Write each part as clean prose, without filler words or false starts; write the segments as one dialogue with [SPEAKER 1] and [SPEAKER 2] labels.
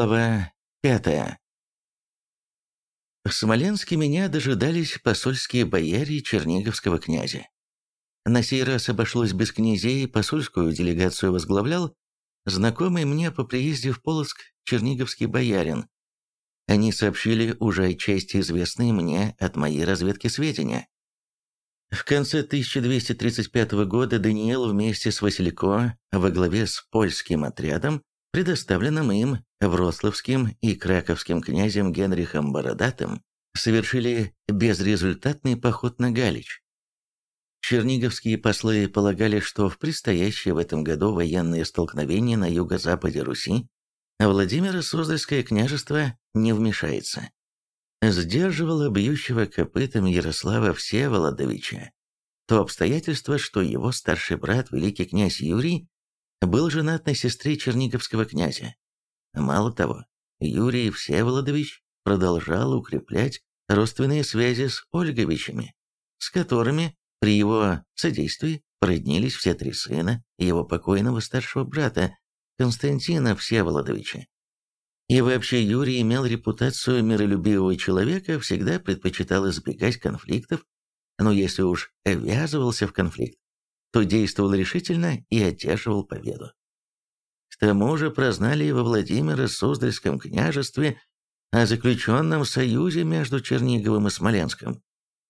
[SPEAKER 1] Глава 5. В Смоленске меня дожидались посольские бояре черниговского князя. На сей раз обошлось без князей, посольскую делегацию возглавлял знакомый мне по приезде в Полоцк черниговский боярин. Они сообщили уже отчасти известные мне от моей разведки сведения. В конце 1235 года Даниил вместе с Василько во главе с польским отрядом, предоставленным им вроцлавским и краковским князем Генрихом Бородатым, совершили безрезультатный поход на Галич. Черниговские послы полагали, что в предстоящее в этом году военные столкновения на юго-западе Руси Владимира Суздальское княжество не вмешается. Сдерживало бьющего копытом Ярослава Всеволодовича то обстоятельство, что его старший брат, великий князь Юрий, был женат на сестре черниговского князя. Мало того, Юрий Всеволодович продолжал укреплять родственные связи с Ольговичами, с которыми при его содействии породнились все три сына его покойного старшего брата Константина Всеволодовича. И вообще Юрий имел репутацию миролюбивого человека, всегда предпочитал избегать конфликтов, но если уж ввязывался в конфликт, то действовал решительно и одерживал победу. К тому же прознали во Владимиро-Суздальском княжестве о заключенном союзе между Черниговым и Смоленском.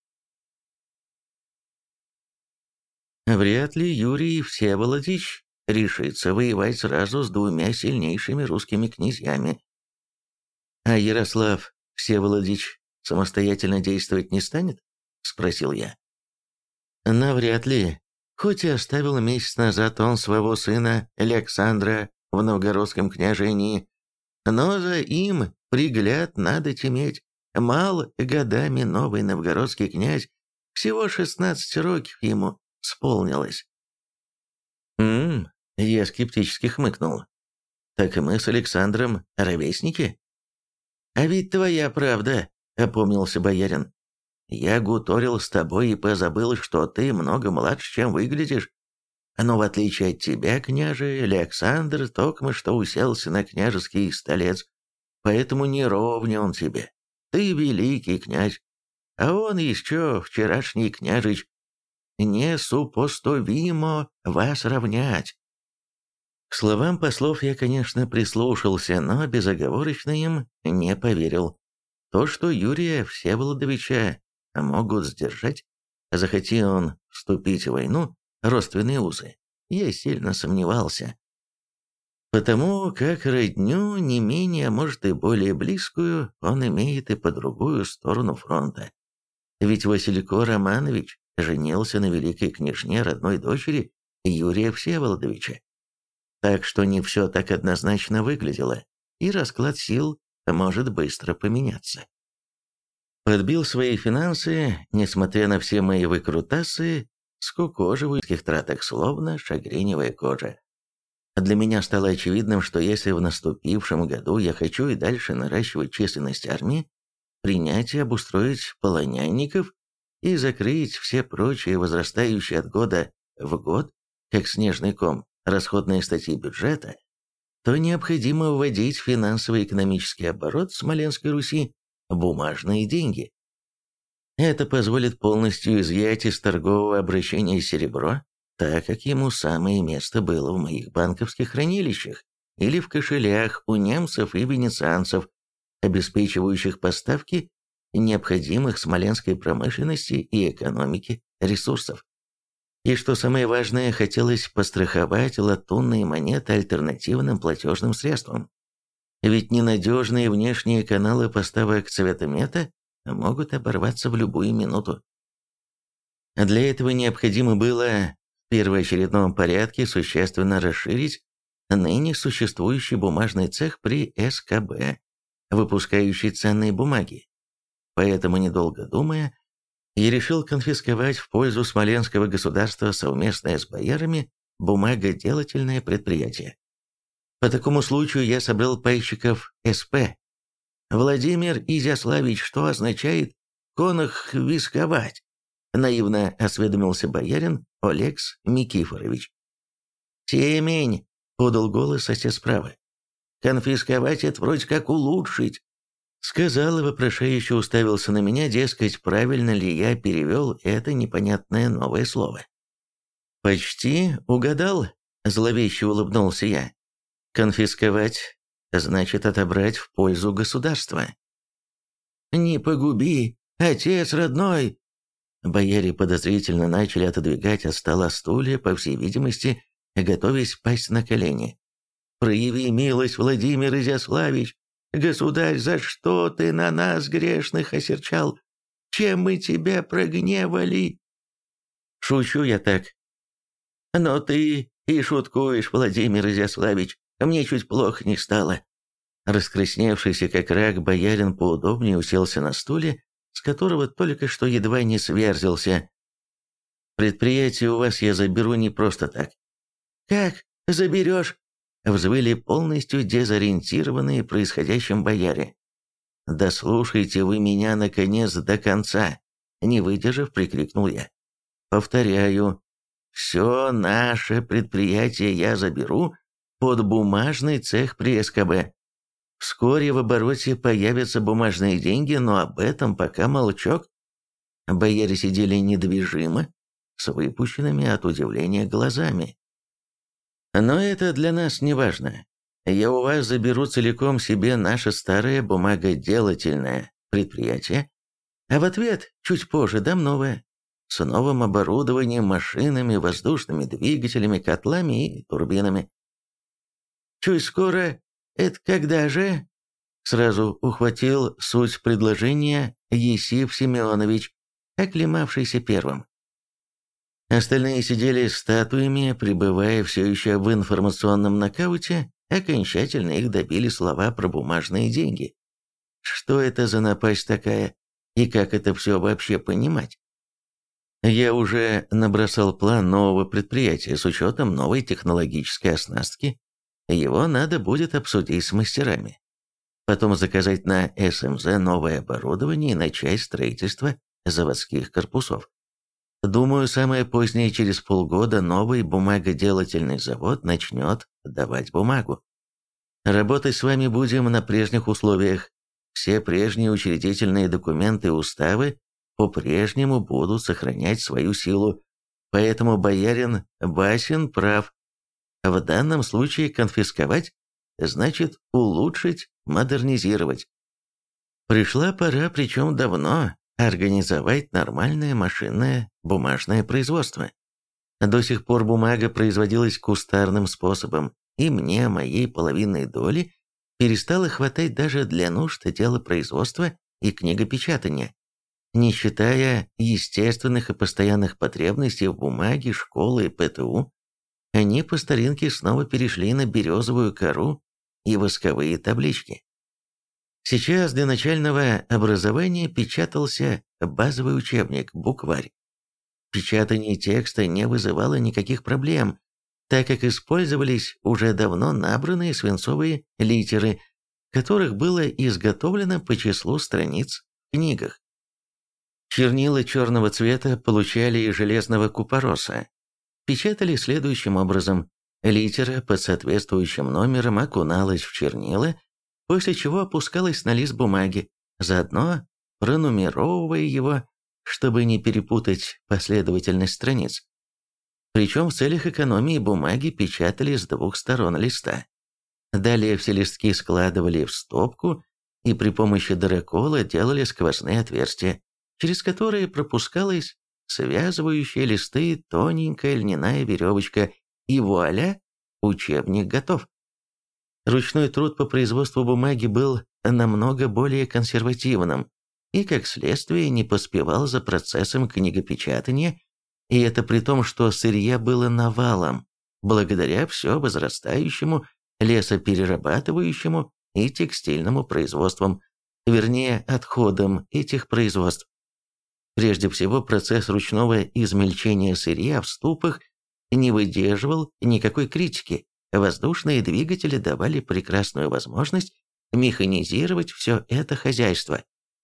[SPEAKER 1] Вряд ли Юрий Всеволодович решится воевать сразу с двумя сильнейшими русскими князьями. «А Ярослав Всеволодович самостоятельно действовать не станет?» – спросил я. «Навряд ли. Хоть и оставил месяц назад он своего сына Александра в новгородском княжении, но за им пригляд надо иметь. Мал годами новый новгородский князь, всего 16 років ему сполнилось». Я скептически хмыкнул. «Так и мы с Александром ровесники?» «А ведь твоя правда», — опомнился боярин. «Я гуторил с тобой и позабыл, что ты много младше, чем выглядишь. Но в отличие от тебя, княже, Александр токмо что уселся на княжеский столец, поэтому не ровня он тебе. Ты великий князь, а он еще вчерашний княжич. Не супоставимо вас равнять». К словам послов я, конечно, прислушался, но безоговорочно им не поверил. То, что Юрия Всеволодовича могут сдержать, захоти он вступить в войну, родственные узы, я сильно сомневался. Потому как родню не менее, а может и более близкую, он имеет и по другую сторону фронта. Ведь Василько Романович женился на великой княжне родной дочери Юрия Всеволодовича. Так что не все так однозначно выглядело, и расклад сил может быстро поменяться. Подбил свои финансы, несмотря на все мои выкрутасы, скукоживаю в этих тратах, словно шагреневая кожа. Для меня стало очевидным, что если в наступившем году я хочу и дальше наращивать численность армии, принять и обустроить полонянников и закрыть все прочие возрастающие от года в год, как снежный ком, расходные статьи бюджета, то необходимо вводить в финансово-экономический оборот Смоленской Руси бумажные деньги. Это позволит полностью изъять из торгового обращения серебро, так как ему самое место было в моих банковских хранилищах или в кошелях у немцев и венецианцев, обеспечивающих поставки необходимых смоленской промышленности и экономике ресурсов. И что самое важное, хотелось постраховать латунные монеты альтернативным платежным средством. Ведь ненадежные внешние каналы поставок цветомета могут оборваться в любую минуту. Для этого необходимо было в первоочередном порядке существенно расширить ныне существующий бумажный цех при СКБ, выпускающий ценные бумаги. Поэтому, недолго думая, я решил конфисковать в пользу Смоленского государства совместное с боярами бумагоделательное предприятие. По такому случаю я собрал пайщиков СП. «Владимир Изяславич, что означает «конохвисковать»?» — наивно осведомился боярин Олекс Никифорович. «Темень!» — подал голос сосед справа. Конфисковать — это вроде как улучшить. Сказал и вопрошающе уставился на меня, дескать, правильно ли я перевел это непонятное новое слово. «Почти угадал», — зловеще улыбнулся я. «Конфисковать значит отобрать в пользу государства». «Не погуби, отец родной!» Бояре подозрительно начали отодвигать от стола стулья, по всей видимости, готовясь пасть на колени. «Прояви милость, Владимир Изяславич! Государь, за что ты на нас, грешных, осерчал? Чем мы тебя прогневали?» «Шучу я так». «Но ты и шуткуешь, Владимир Изяславич, мне чуть плохо не стало». Раскрасневшийся как рак, боярин поудобнее уселся на стуле, с которого только что едва не сверзился. «Предприятие у вас я заберу не просто так». «Как заберешь?» — взвыли полностью дезориентированные происходящим бояре. «Да слушайте вы меня, наконец, до конца!» — не выдержав, прикрикнул я. «Повторяю, все наше предприятие я заберу под бумажный цех при СКБ. Вскоре в обороте появятся бумажные деньги, но об этом пока молчок». Бояре сидели недвижимо, с выпущенными от удивления глазами. «Но это для нас не важно. Я у вас заберу целиком себе наше старое бумагоделательное предприятие, а в ответ чуть позже дам новое, с новым оборудованием, машинами, воздушными двигателями, котлами и турбинами». «Чуть скоро? Это когда же?» Сразу ухватил суть предложения Есиф Семенович, оклемавшийся первым. Остальные сидели статуями, пребывая все еще в информационном нокауте, окончательно их добили слова про бумажные деньги. Что это за напасть такая, и как это все вообще понимать? Я уже набросал план нового предприятия с учетом новой технологической оснастки. Его надо будет обсудить с мастерами. Потом заказать на СМЗ новое оборудование и начать строительство заводских корпусов. Думаю, самое позднее через полгода новый бумагоделательный завод начнет давать бумагу. Работать с вами будем на прежних условиях. Все прежние учредительные документы и уставы по-прежнему будут сохранять свою силу, поэтому боярин Басин прав. В данном случае конфисковать значит улучшить, модернизировать. Пришла пора, причем давно, организовать нормальное машинное бумажное производство. До сих пор бумага производилась кустарным способом, и мне, моей половинной доли, перестало хватать даже для нужд делопроизводства и книгопечатания. Не считая естественных и постоянных потребностей в бумаге, школы и ПТУ, они по старинке снова перешли на березовую кору и восковые таблички. Сейчас для начального образования печатался базовый учебник, букварь. Печатание текста не вызывало никаких проблем, так как использовались уже давно набранные свинцовые литеры, которых было изготовлено по числу страниц в книгах. Чернила черного цвета получали из железного купороса. Печатали следующим образом. Литера под соответствующим номером окуналась в чернила, после чего опускалась на лист бумаги, заодно пронумеровывая его, чтобы не перепутать последовательность страниц. Причем в целях экономии бумаги печатали с двух сторон листа. Далее все листки складывали в стопку и при помощи дырокола делали сквозные отверстия, через которые пропускалась связывающие листы тоненькая льняная веревочка, и вуаля, учебник готов. Ручной труд по производству бумаги был намного более консервативным и, как следствие, не поспевал за процессом книгопечатания, и это при том, что сырья было навалом, благодаря все возрастающему лесоперерабатывающему и текстильному производствам, вернее, отходам этих производств. Прежде всего, процесс ручного измельчения сырья в ступах не выдерживал никакой критики. Воздушные двигатели давали прекрасную возможность механизировать все это хозяйство.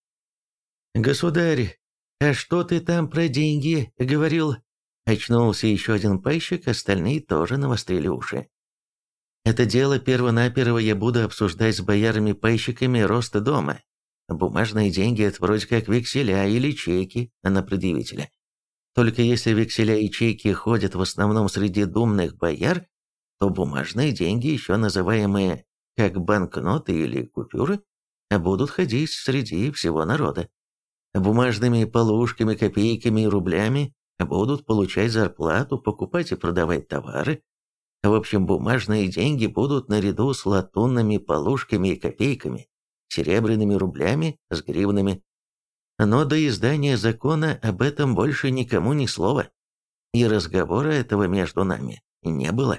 [SPEAKER 1] «Государь, а что ты там про деньги говорил?» Очнулся еще один пайщик, остальные тоже навострили уши. Это дело первонаперво я буду обсуждать с боярами-пайщиками роста дома. Бумажные деньги – это вроде как векселя или чеки на предъявителя. Только если векселя и чеки ходят в основном среди думных бояр, то бумажные деньги, еще называемые как банкноты или купюры, будут ходить среди всего народа. Бумажными полушками, копейками и рублями будут получать зарплату, покупать и продавать товары. В общем, бумажные деньги будут наряду с латунными полушками и копейками, серебряными рублями с гривнами. Но до издания закона об этом больше никому ни слова, и разговора этого между нами не было.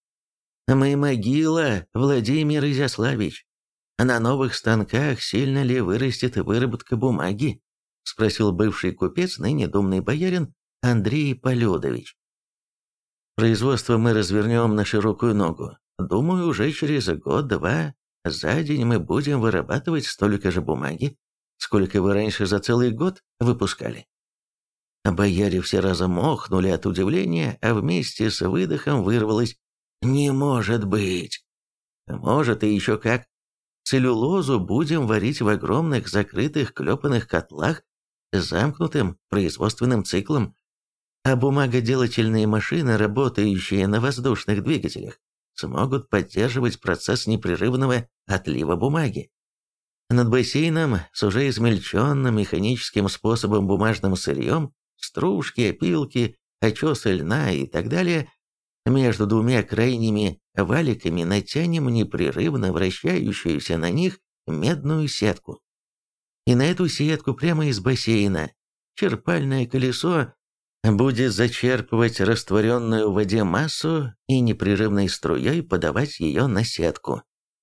[SPEAKER 1] «Мы могила, Владимир Изяславич. На новых станках сильно ли вырастет выработка бумаги?» — спросил бывший купец, ныне думный боярин Андрей Полюдович. «Производство мы развернем на широкую ногу. Думаю, уже через год-два за день мы будем вырабатывать столько же бумаги, сколько вы раньше за целый год выпускали». Бояре все разом охнули от удивления, а вместе с выдохом вырвалось: «Не может быть!» «Может, и еще как. Целлюлозу будем варить в огромных закрытых клепанных котлах с замкнутым производственным циклом, а бумагоделательные машины, работающие на воздушных двигателях, смогут поддерживать процесс непрерывного отлива бумаги. Над бассейном с уже измельченным механическим способом бумажным сырьем, стружки, опилки, очесы льна и так далее, между двумя крайними валиками натянем непрерывно вращающуюся на них медную сетку. И на эту сетку прямо из бассейна черпальное колесо будет зачерпывать растворенную в воде массу и непрерывной струей подавать ее на сетку.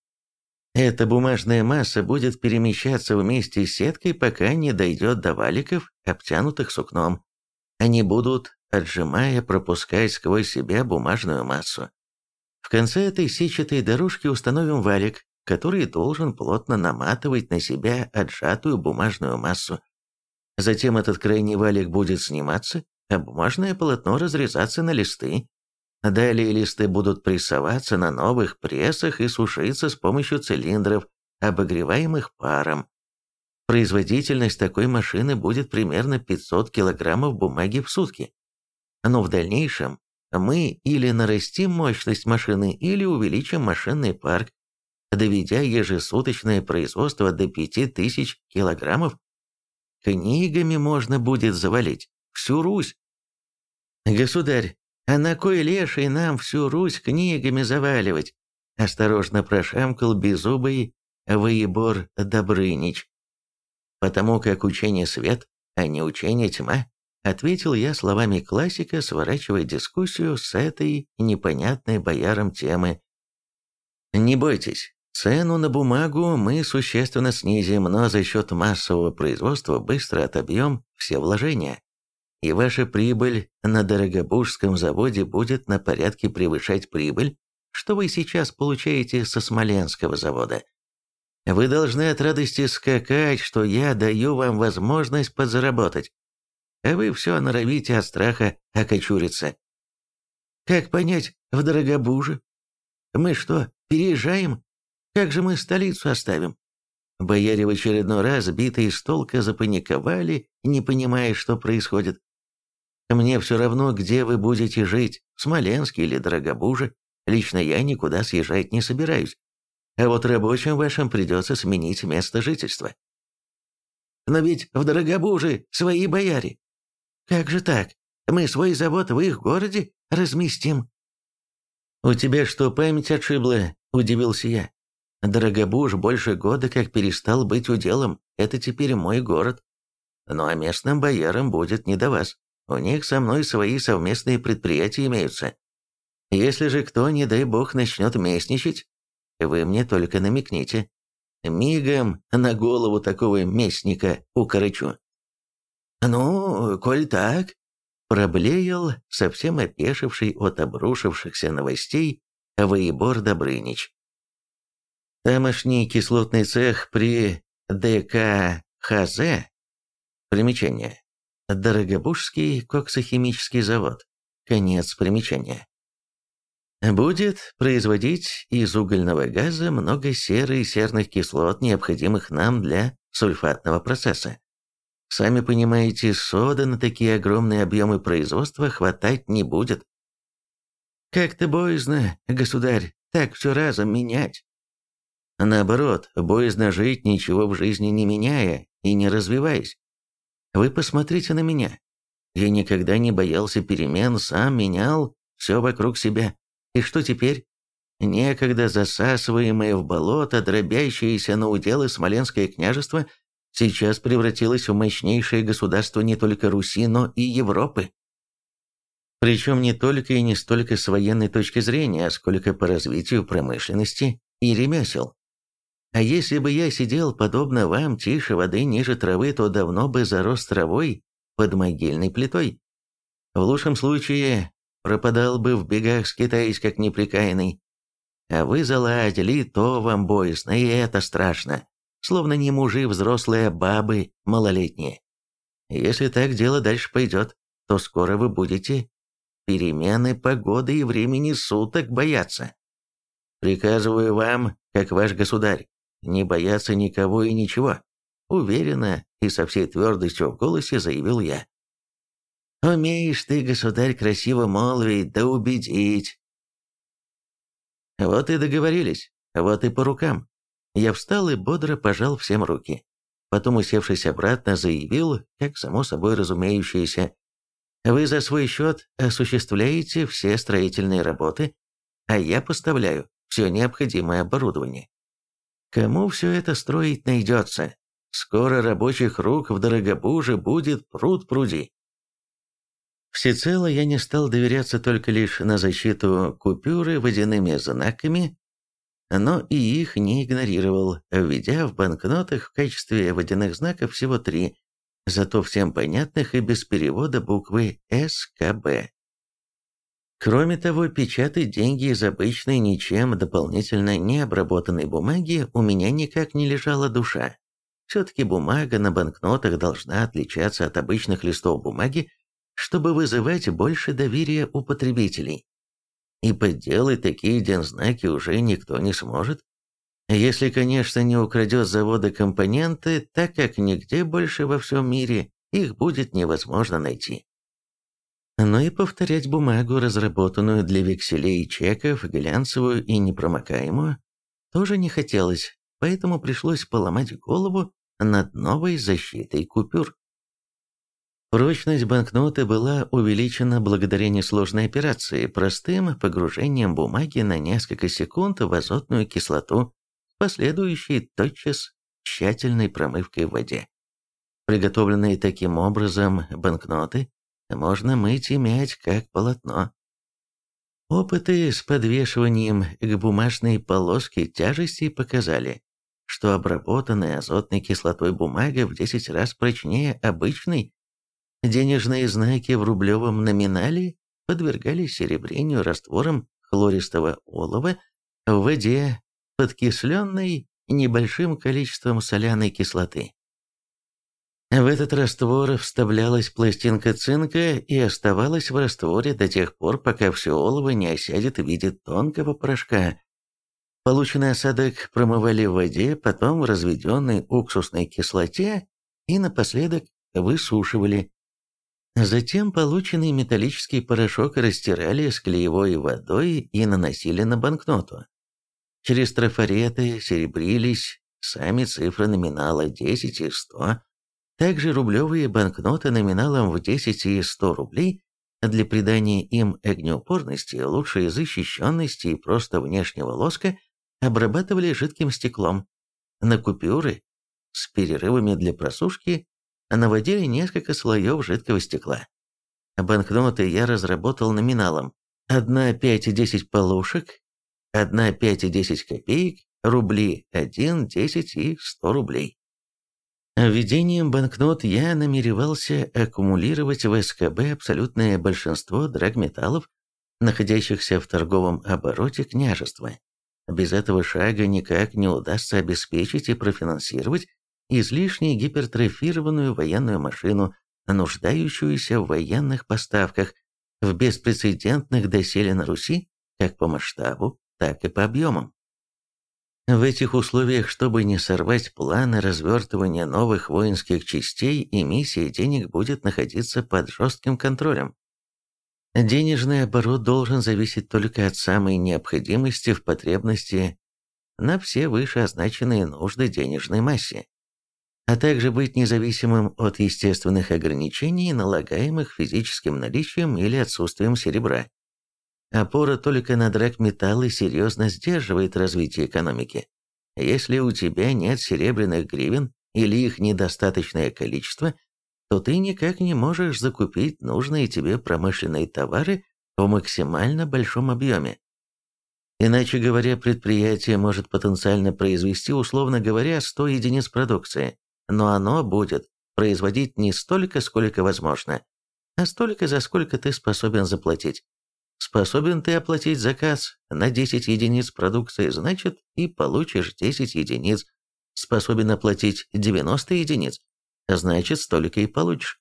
[SPEAKER 1] Эта бумажная масса будет перемещаться вместе с сеткой, пока не дойдет до валиков, обтянутых сукном. Они будут, отжимая, пропускать сквозь себя бумажную массу. В конце этой сетчатой дорожки установим валик, который должен плотно наматывать на себя отжатую бумажную массу. Затем этот крайний валик будет сниматься, а бумажное полотно разрезаться на листы. Далее листы будут прессоваться на новых прессах и сушиться с помощью цилиндров, обогреваемых паром. Производительность такой машины будет примерно 500 килограммов бумаги в сутки. Но в дальнейшем мы или нарастим мощность машины, или увеличим машинный парк, доведя ежесуточное производство до 5000 килограммов. Книгами можно будет завалить всю Русь. «Государь, а на кой леший нам всю Русь книгами заваливать?» — осторожно прошамкал беззубый воебор Добрынич. «Потому как учение свет, а не учение тьма», — ответил я словами классика, сворачивая дискуссию с этой непонятной боярам темы. «Не бойтесь, цену на бумагу мы существенно снизим, но за счет массового производства быстро отобьем все вложения. И ваша прибыль на Дорогобужском заводе будет на порядке превышать прибыль, что вы сейчас получаете со Смоленского завода. Вы должны от радости скакать, что я даю вам возможность подзаработать, а вы все норовите от страха окочуриться. Как понять в Дорогобуже? Мы что, переезжаем? Как же мы столицу оставим?» Бояре в очередной раз, битые с толка, запаниковали, не понимая, что происходит. «Мне все равно, где вы будете жить, в Смоленске или Дорогобуже. Лично я никуда съезжать не собираюсь. А вот рабочим вашим придется сменить место жительства». «Но ведь в Дорогобуже свои бояре». «Как же так? Мы свой завод в их городе разместим». «У тебя что, память отшибла?» – удивился я. «Дорогобуж больше года как перестал быть уделом. Это теперь мой город. Ну а местным боярам будет не до вас. У них со мной свои совместные предприятия имеются. Если же кто, не дай бог, начнет местничать, вы мне только намекните. Мигом на голову такого местника укорочу». «Ну, коль так», — проблеял совсем опешивший от обрушившихся новостей воебор Добрынич. «Тамошний кислотный цех при ДКХЗ». Примечание. Дорогобужский коксохимический завод. Конец примечания. будет производить из угольного газа много серы и серных кислот, необходимых нам для сульфатного процесса. Сами понимаете, сода на такие огромные объемы производства хватать не будет. Как-то боязно, государь, так все разом менять. Наоборот, боязно жить, ничего в жизни не меняя и не развиваясь. Вы посмотрите на меня. Я никогда не боялся перемен, сам менял все вокруг себя. И что теперь? Некогда засасываемое в болото, дробящееся на уделы Смоленское княжество, сейчас превратилось в мощнейшее государство не только Руси, но и Европы. Причем не только и не столько с военной точки зрения, сколько по развитию промышленности и ремесел. А если бы я сидел, подобно вам, тише воды, ниже травы, то давно бы зарос травой под могильной плитой. В лучшем случае пропадал бы в бегах, скитаясь как неприкаянный. А вы заладили, то вам боязно, и это страшно. Словно не мужи взрослые, а бабы малолетние. Если так дело дальше пойдет, то скоро вы будете перемены погоды и времени суток бояться. Приказываю вам, как ваш государь, не бояться никого и ничего. Уверенно и со всей твердостью в голосе заявил я. Умеешь ты, государь, красиво молвить, да убедить. Вот и договорились, вот и по рукам. Я встал и бодро пожал всем руки. Потом, усевшись обратно, заявил, как само собой разумеющееся, вы за свой счет осуществляете все строительные работы, а я поставляю все необходимое оборудование. Кому все это строить найдется? Скоро рабочих рук в Дорогобуже будет пруд-пруди. Всецело я не стал доверяться только лишь на защиту купюры водяными знаками, но и их не игнорировал, введя в банкнотах в качестве водяных знаков всего 3, зато всем понятных и без перевода буквы СКБ. Кроме того, печатать деньги из обычной, ничем дополнительно не обработанной бумаги у меня никак не лежала душа. Все-таки бумага на банкнотах должна отличаться от обычных листов бумаги, чтобы вызывать больше доверия у потребителей. И подделать такие дензнаки уже никто не сможет. Если, конечно, не украдет с завода компоненты, так как нигде больше во всем мире их будет невозможно найти. Но и повторять бумагу, разработанную для векселей и чеков, глянцевую и непромокаемую, тоже не хотелось, поэтому пришлось поломать голову над новой защитой купюр. Прочность банкноты была увеличена благодаря несложной операции, простым погружением бумаги на несколько секунд в азотную кислоту, последующей тотчас тщательной промывкой в воде. Приготовленные таким образом банкноты можно мыть и мять как полотно. Опыты с подвешиванием к бумажной полоске тяжести показали, что обработанная азотной кислотой бумага в 10 раз прочнее обычной. Денежные знаки в рублевом номинале подвергались серебрению раствором хлористого олова в воде, подкисленной небольшим количеством соляной кислоты. В этот раствор вставлялась пластинка цинка и оставалась в растворе до тех пор, пока все олово не осядет в виде тонкого порошка. Полученный осадок промывали в воде, потом в разведенной уксусной кислоте и напоследок высушивали. Затем полученный металлический порошок растирали с клеевой водой и наносили на банкноту. Через трафареты серебрились сами цифры номинала 10 и 100, также рублевые банкноты номиналом в 10 и 100 рублей для придания им огнеупорности, лучшей защищенности и просто внешнего лоска обрабатывали жидким стеклом. На купюры с перерывами для просушки наводили несколько слоев жидкого стекла. Банкноты я разработал номиналом 1, 5 и 10 полушек, 1, 5 и 10 копеек, рубли 1, 10 и 100 рублей. Введением банкнот я намеревался аккумулировать в СКБ абсолютное большинство драгметаллов, находящихся в торговом обороте княжества. Без этого шага никак не удастся обеспечить и профинансировать излишне гипертрофированную военную машину, нуждающуюся в военных поставках, в беспрецедентных доселе на Руси как по масштабу, так и по объемам. В этих условиях, чтобы не сорвать планы развертывания новых воинских частей, эмиссия денег будет находиться под жестким контролем. Денежный оборот должен зависеть только от самой необходимости в потребности на все вышеозначенные нужды денежной массе, а также быть независимым от естественных ограничений, налагаемых физическим наличием или отсутствием серебра. Опора только на драгметаллы серьезно сдерживает развитие экономики. Если у тебя нет серебряных гривен или их недостаточное количество, то ты никак не можешь закупить нужные тебе промышленные товары в максимально большом объеме. Иначе говоря, предприятие может потенциально произвести, условно говоря, 100 единиц продукции, но оно будет производить не столько, сколько возможно, а столько, за сколько ты способен заплатить. Способен ты оплатить заказ на 10 единиц продукции, значит, и получишь 10 единиц. Способен оплатить 90 единиц, значит, столько и получишь.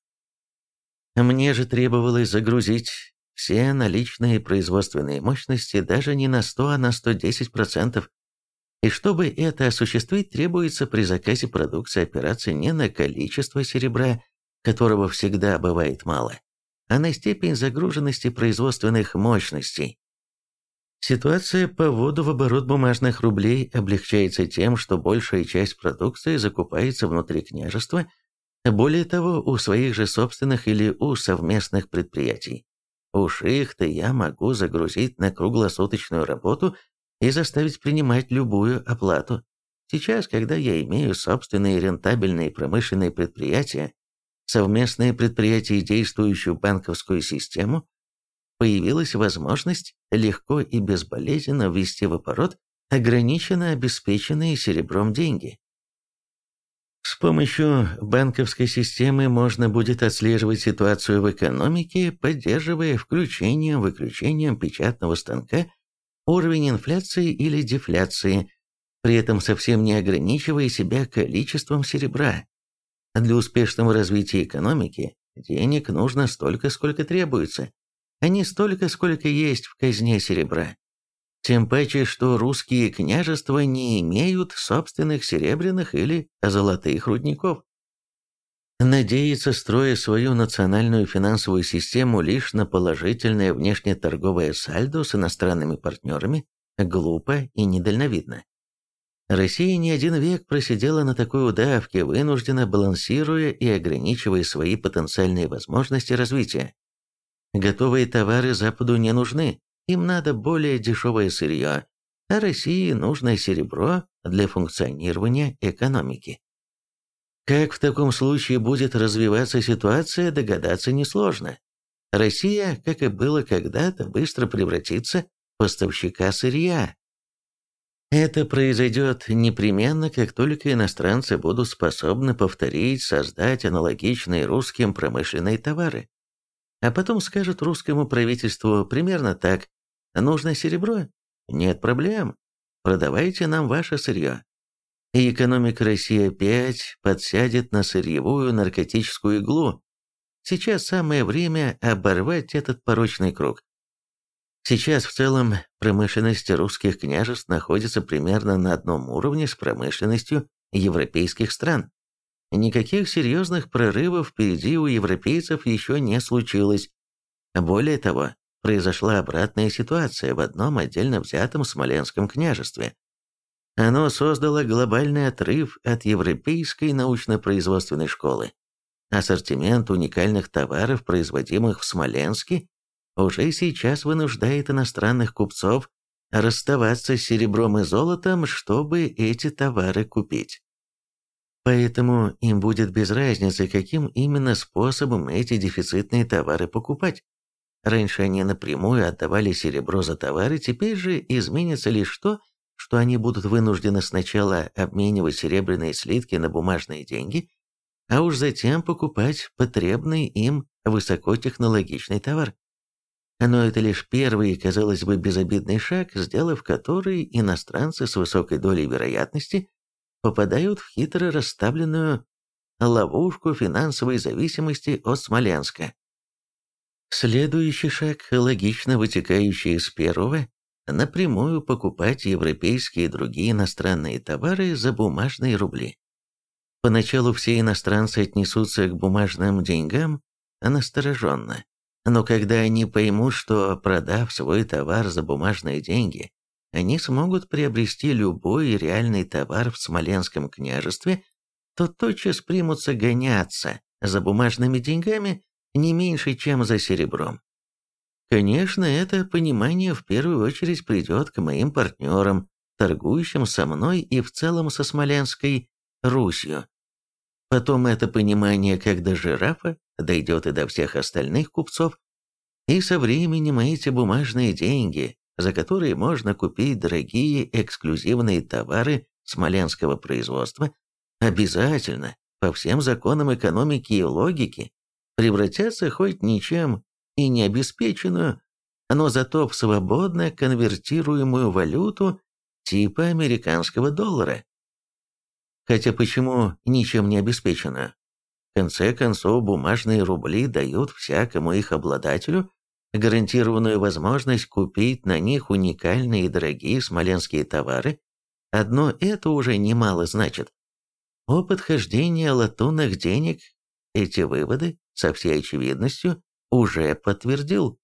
[SPEAKER 1] Мне же требовалось загрузить все наличные производственные мощности даже не на 100, а на 110%. И чтобы это осуществить, требуется при заказе продукции опираться не на количество серебра, которого всегда бывает мало, а на степень загруженности производственных мощностей. Ситуация по вводу в оборот бумажных рублей облегчается тем, что большая часть продукции закупается внутри княжества, более того, у своих же собственных или у совместных предприятий. Уж их-то я могу загрузить на круглосуточную работу и заставить принимать любую оплату. Сейчас, когда я имею собственные рентабельные промышленные предприятия, совместные предприятия и действующую банковскую систему, появилась возможность легко и безболезненно ввести в оборот ограниченно обеспеченные серебром деньги. С помощью банковской системы можно будет отслеживать ситуацию в экономике, поддерживая включением-выключением печатного станка уровень инфляции или дефляции, при этом совсем не ограничивая себя количеством серебра. Для успешного развития экономики денег нужно столько, сколько требуется, а не столько, сколько есть в казне серебра. Тем паче, что русские княжества не имеют собственных серебряных или золотых рудников. Надеяться, строя свою национальную финансовую систему лишь на положительное внешнеторговое сальдо с иностранными партнерами, глупо и недальновидно. Россия не один век просидела на такой удавке, вынуждена балансируя и ограничивая свои потенциальные возможности развития. Готовые товары Западу не нужны, им надо более дешевое сырье, а России нужно серебро для функционирования экономики. Как в таком случае будет развиваться ситуация, догадаться несложно. Россия, как и было когда-то, быстро превратится в поставщика сырья. Это произойдет непременно, как только иностранцы будут способны повторить, создать аналогичные русским промышленные товары. А потом скажут русскому правительству примерно так: нужно серебро? Нет проблем. Продавайте нам ваше сырье. И экономика России опять подсядет на сырьевую наркотическую иглу. Сейчас самое время оборвать этот порочный круг. Сейчас в целом промышленность русских княжеств находится примерно на одном уровне с промышленностью европейских стран. Никаких серьезных прорывов впереди у европейцев еще не случилось. Более того, произошла обратная ситуация в одном отдельно взятом Смоленском княжестве. Оно создало глобальный отрыв от европейской научно-производственной школы. Ассортимент уникальных товаров, производимых в Смоленске, уже сейчас вынуждает иностранных купцов расставаться с серебром и золотом, чтобы эти товары купить. Поэтому им будет без разницы, каким именно способом эти дефицитные товары покупать. Раньше они напрямую отдавали серебро за товары, теперь же изменится лишь то, что они будут вынуждены сначала обменивать серебряные слитки на бумажные деньги, а уж затем покупать потребный им высокотехнологичный товар. Но это лишь первый, казалось бы, безобидный шаг, сделав который, иностранцы с высокой долей вероятности попадают в хитро расставленную ловушку финансовой зависимости от Смоленска. Следующий шаг, логично вытекающий из первого, напрямую покупать европейские и другие иностранные товары за бумажные рубли. Поначалу все иностранцы отнесутся к бумажным деньгам настороженно, но когда они поймут, что, продав свой товар за бумажные деньги, они смогут приобрести любой реальный товар в Смоленском княжестве, то тотчас примутся гоняться за бумажными деньгами не меньше, чем за серебром. Конечно, это понимание в первую очередь придет к моим партнерам, торгующим со мной и в целом со Смоленской Русью. Потом это понимание, как до жирафа, дойдет и до всех остальных купцов, и со временем эти бумажные деньги, за которые можно купить дорогие эксклюзивные товары смоленского производства, обязательно, по всем законам экономики и логики, превратятся хоть ничем и не обеспеченную, но зато в свободно конвертируемую валюту типа американского доллара. Хотя почему ничем не обеспеченную? В конце концов, бумажные рубли дают всякому их обладателю гарантированную возможность купить на них уникальные и дорогие смоленские товары. Одно это уже немало значит. Опыт хождения латунных денег эти выводы со всей очевидностью уже подтвердил.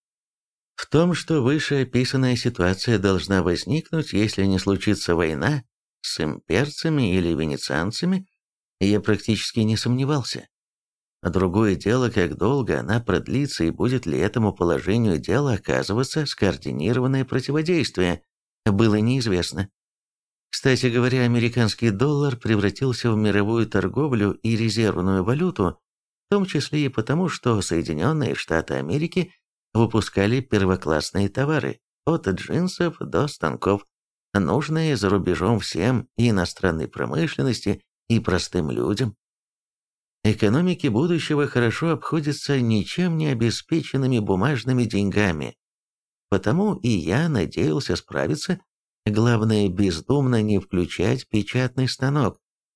[SPEAKER 1] В том, что вышеописанная ситуация должна возникнуть, если не случится война с имперцами или венецианцами, я практически не сомневался. Другое дело, как долго она продлится и будет ли этому положению дела оказываться скоординированное противодействие, было неизвестно. Кстати говоря, американский доллар превратился в мировую торговлю и резервную валюту, в том числе и потому, что Соединенные Штаты Америки выпускали первоклассные товары, от джинсов до станков, нужные за рубежом всем и иностранной промышленности, и простым людям. Экономики будущего хорошо обходятся ничем не обеспеченными бумажными деньгами. Потому и я надеялся справиться, главное бездумно не включать печатный станок.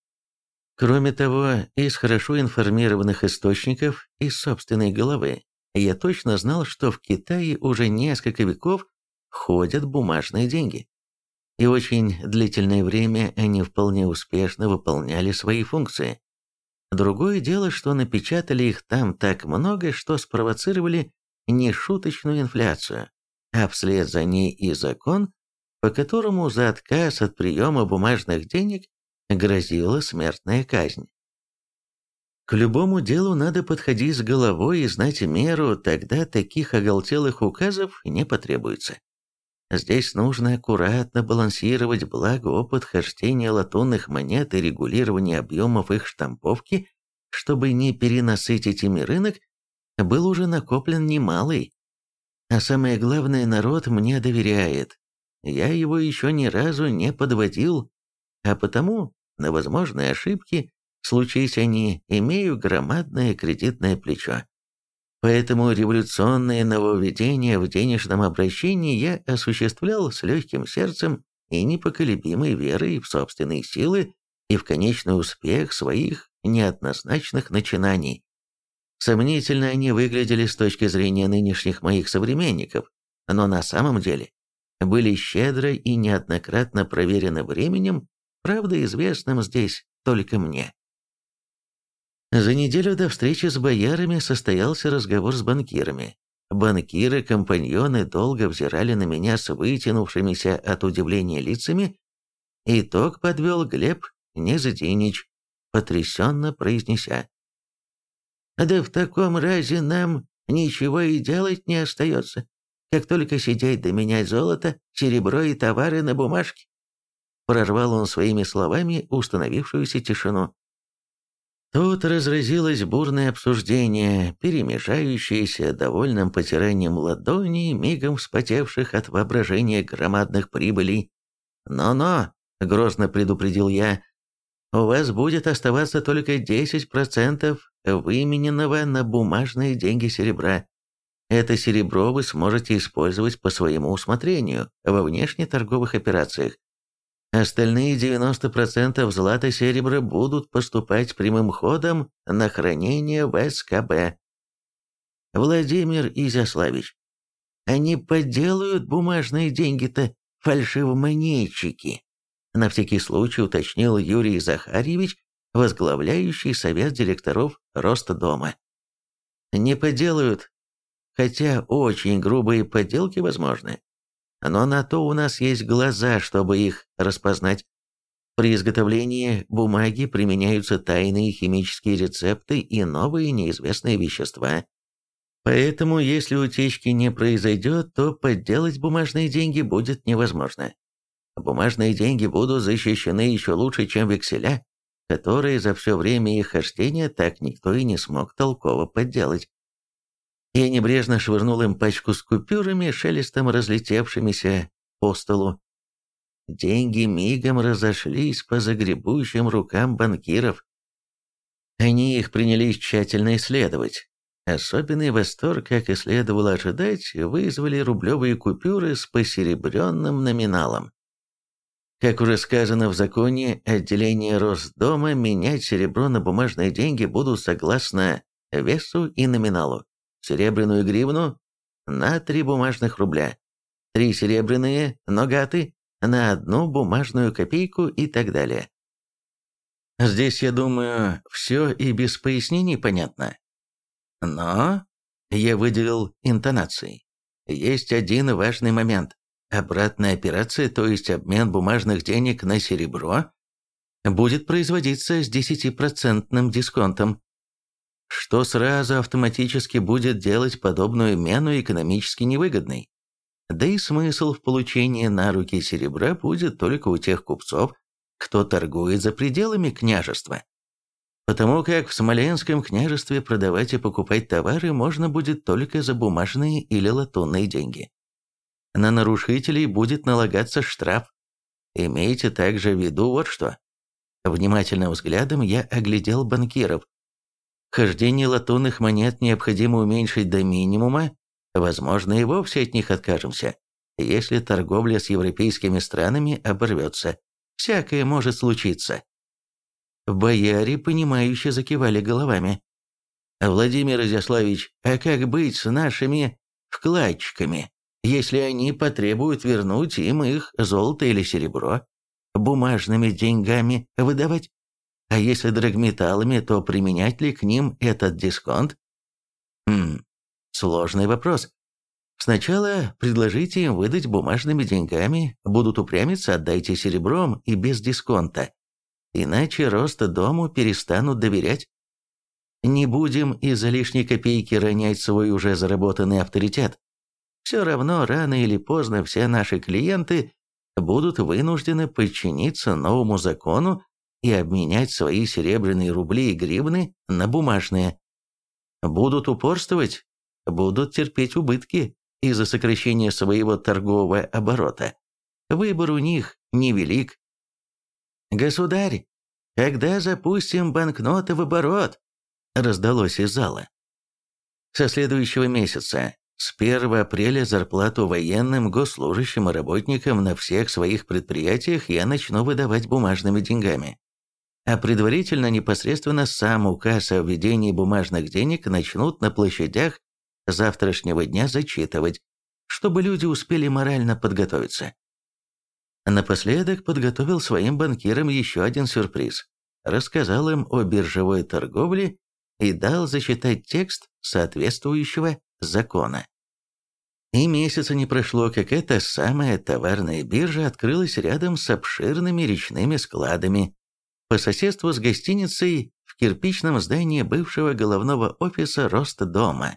[SPEAKER 1] Кроме того, из хорошо информированных источников, из собственной головы, я точно знал, что в Китае уже несколько веков ходят бумажные деньги. И очень длительное время они вполне успешно выполняли свои функции. Другое дело, что напечатали их там так много, что спровоцировали нешуточную инфляцию, а вслед за ней и закон, по которому за отказ от приема бумажных денег грозила смертная казнь. К любому делу надо подходить с головой и знать меру, тогда таких оголтелых указов не потребуется. Здесь нужно аккуратно балансировать, благо опыт хождения латунных монет и регулирования объемов их штамповки, чтобы не перенасытить ими рынок, был уже накоплен немалый. А самое главное, народ мне доверяет. Я его еще ни разу не подводил, а потому на возможные ошибки, случись они, имею громадное кредитное плечо. Поэтому революционные нововведения в денежном обращении я осуществлял с легким сердцем и непоколебимой верой в собственные силы и в конечный успех своих неоднозначных начинаний. Сомнительно они выглядели с точки зрения нынешних моих современников, но на самом деле были щедро и неоднократно проверены временем, правда известным здесь только мне. За неделю до встречи с боярами состоялся разговор с банкирами. Банкиры-компаньоны долго взирали на меня с вытянувшимися от удивления лицами. Итог подвел Глеб Незадинич, потрясенно произнеся: «Да в таком разе нам ничего и делать не остается, как только сидеть да менять золото, серебро и товары на бумажке». Прорвал он своими словами установившуюся тишину. Тут разразилось бурное обсуждение, перемежающееся довольным потиранием ладоней, мигом вспотевших от воображения громадных прибылей. «Но-но», — грозно предупредил я, — «у вас будет оставаться только 10% вымененного на бумажные деньги серебра. Это серебро вы сможете использовать по своему усмотрению во внешнеторговых операциях. Остальные 90% злата и серебра будут поступать прямым ходом на хранение в СКБ. Владимир Изяславич, Они подделают бумажные деньги-то, фальшивомонетчики. На всякий случай уточнил Юрий Захарьевич, возглавляющий совет директоров Ростдома. Не подделают, хотя очень грубые подделки возможны. Но на то у нас есть глаза, чтобы их распознать. При изготовлении бумаги применяются тайные химические рецепты и новые неизвестные вещества. Поэтому, если утечки не произойдет, то подделать бумажные деньги будет невозможно. Бумажные деньги будут защищены еще лучше, чем векселя, которые за все время их хождения так никто и не смог толково подделать. Я небрежно швырнул им пачку с купюрами, шелестом разлетевшимися по столу. Деньги мигом разошлись по загребущим рукам банкиров. Они их принялись тщательно исследовать. Особенный восторг, как и следовало ожидать, вызвали рублевые купюры с посеребренным номиналом. Как уже сказано в законе, отделения Росдома менять серебро на бумажные деньги будут согласно весу и номиналу. Серебряную гривну на 3 бумажных рубля, 3 серебряные ногаты на 1 бумажную копейку и так далее. Здесь, я думаю, все и без пояснений понятно. Но я выделил интонацией. Есть один важный момент. Обратная операция, то есть обмен бумажных денег на серебро, будет производиться с 10% дисконтом, что сразу автоматически будет делать подобную мену экономически невыгодной. Да и смысл в получении на руки серебра будет только у тех купцов, кто торгует за пределами княжества. Потому как в Смоленском княжестве продавать и покупать товары можно будет только за бумажные или латунные деньги. На нарушителей будет налагаться штраф. Имейте также в виду вот что. Внимательным взглядом я оглядел банкиров. Хождение латунных монет необходимо уменьшить до минимума, возможно, и вовсе от них откажемся, если торговля с европейскими странами оборвется. Всякое может случиться. Бояре, понимающе закивали головами. «Владимир Изяславич, а как быть с нашими вкладчиками, если они потребуют вернуть им их золото или серебро, бумажными деньгами выдавать? А если драгметаллами, то применять ли к ним этот дисконт?» Сложный вопрос. Сначала предложите им выдать бумажными деньгами, будут упрямиться, отдайте серебром и без дисконта. Иначе Ростдому перестанут доверять. Не будем из-за лишней копейки ронять свой уже заработанный авторитет. Все равно, рано или поздно, все наши клиенты будут вынуждены подчиниться новому закону и обменять свои серебряные рубли и гривны на бумажные. Будут упорствовать, будут терпеть убытки из-за сокращения своего торгового оборота. Выбор у них невелик. «Государь, когда запустим банкноты в оборот?» раздалось из зала. Со следующего месяца, с 1 апреля, зарплату военным, госслужащим и работникам на всех своих предприятиях я начну выдавать бумажными деньгами. А предварительно непосредственно сам указ о введении бумажных денег начнут на площадях завтрашнего дня зачитывать, чтобы люди успели морально подготовиться. Напоследок подготовил своим банкирам еще один сюрприз. Рассказал им о биржевой торговле и дал зачитать текст соответствующего закона. И месяца не прошло, как эта самая товарная биржа открылась рядом с обширными речными складами, по соседству с гостиницей в кирпичном здании бывшего головного офиса Ростдома.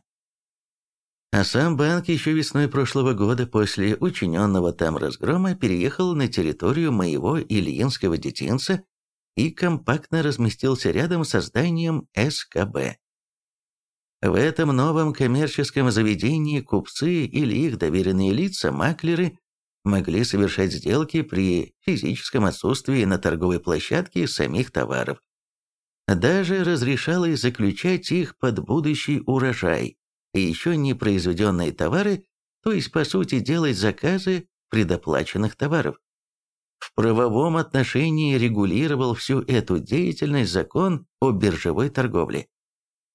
[SPEAKER 1] А сам банк еще весной прошлого года после учиненного там разгрома переехал на территорию моего ильинского детинца и компактно разместился рядом со зданием СКБ. В этом новом коммерческом заведении купцы или их доверенные лица, маклеры, могли совершать сделки при физическом отсутствии на торговой площадке самих товаров. Даже разрешалось заключать их под будущий урожай и еще не произведенные товары, то есть, по сути, делать заказы предоплаченных товаров. В правовом отношении регулировал всю эту деятельность закон о биржевой торговле.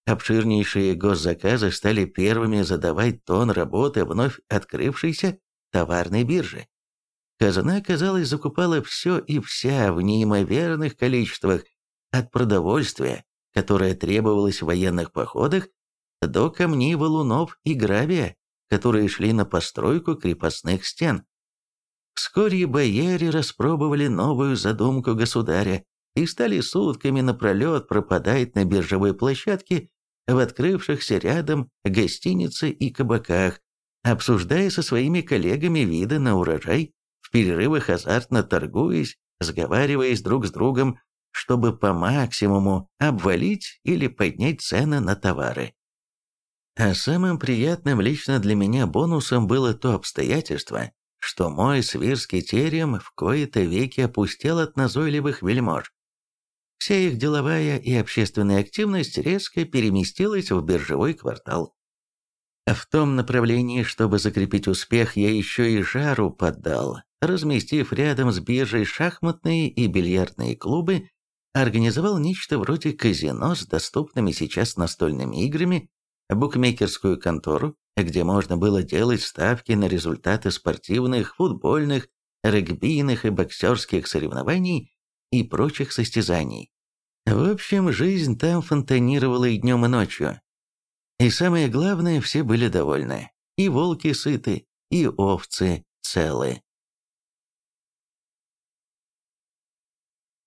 [SPEAKER 1] Обширнейшие госзаказы стали первыми задавать тон работы вновь открывшейся товарной биржи. Казна, казалось, закупала все и вся в неимоверных количествах, от продовольствия, которое требовалось в военных походах, до камней, валунов и гравия, которые шли на постройку крепостных стен. Вскоре бояре распробовали новую задумку государя и стали сутками напролет пропадать на биржевой площадке в открывшихся рядом гостинице и кабаках, обсуждая со своими коллегами виды на урожай, в перерывах азартно торгуясь, сговариваясь друг с другом, чтобы по максимуму обвалить или поднять цены на товары. А самым приятным лично для меня бонусом было то обстоятельство, что мой свирский терем в кои-то веки опустел от назойливых вельмож. Вся их деловая и общественная активность резко переместилась в биржевой квартал. В том направлении, чтобы закрепить успех, я еще и жару поддал, разместив рядом с биржей шахматные и бильярдные клубы, организовал нечто вроде казино с доступными сейчас настольными играми, букмекерскую контору, где можно было делать ставки на результаты спортивных, футбольных, регбийных и боксерских соревнований и прочих состязаний. В общем, жизнь там фонтанировала и днем, и ночью. И самое главное, все были довольны. И волки сыты, и овцы целы.